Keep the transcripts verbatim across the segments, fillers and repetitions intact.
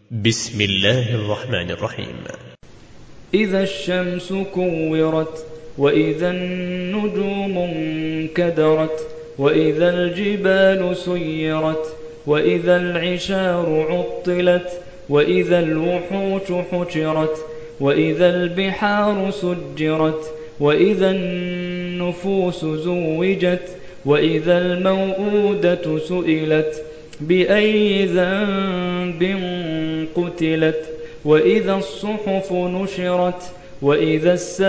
بسم الله الرحمن الرحيم. إذا الشمس كورت، وإذا النجوم انكدرت، وإذا الجبال سيرت، وإذا العشار عطلت، وإذا الوحوش حشرت، وإذا البحار سجرت، وإذا النفوس زوجت، وإذا الموءودة سئلت بأي ذنب قتلت، وإذا الصحف نشرت، وإذا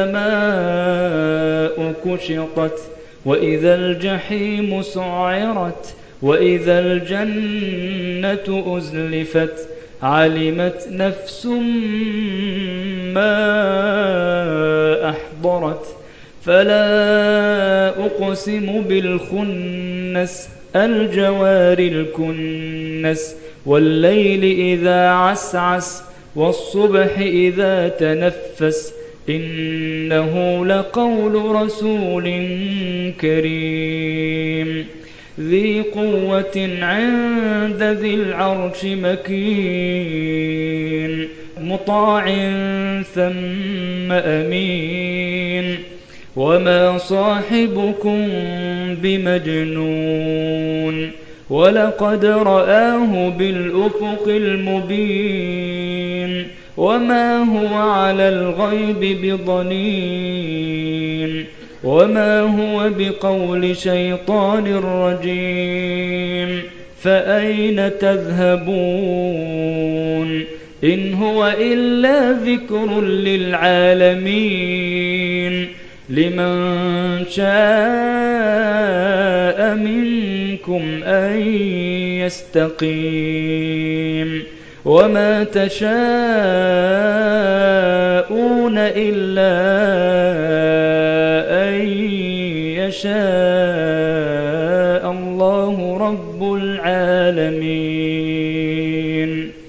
السماء كشطت، وإذا الجحيم سعرت، وإذا الجنة أزلفت، علمت نفس ما أحضرت. فلا أقسم بالخنس، الجوار الكنس، والليل إذا عسعس، والصبح إذا تنفس، إنه لقول رسول كريم ذي قوة عند ذي العرش مكين، مطاع ثم أمين. وما صاحبكم بمجنون، ولقد رآه بالأفق المبين، وما هو على الغيب بضنين، وما هو بقول شيطان رجيم. فأين تذهبون؟ إن هو إلا ذكر للعالمين، لمن شاء منكم أن يستقيم. وما تشاءون إلا أن يشاء الله رب العالمين.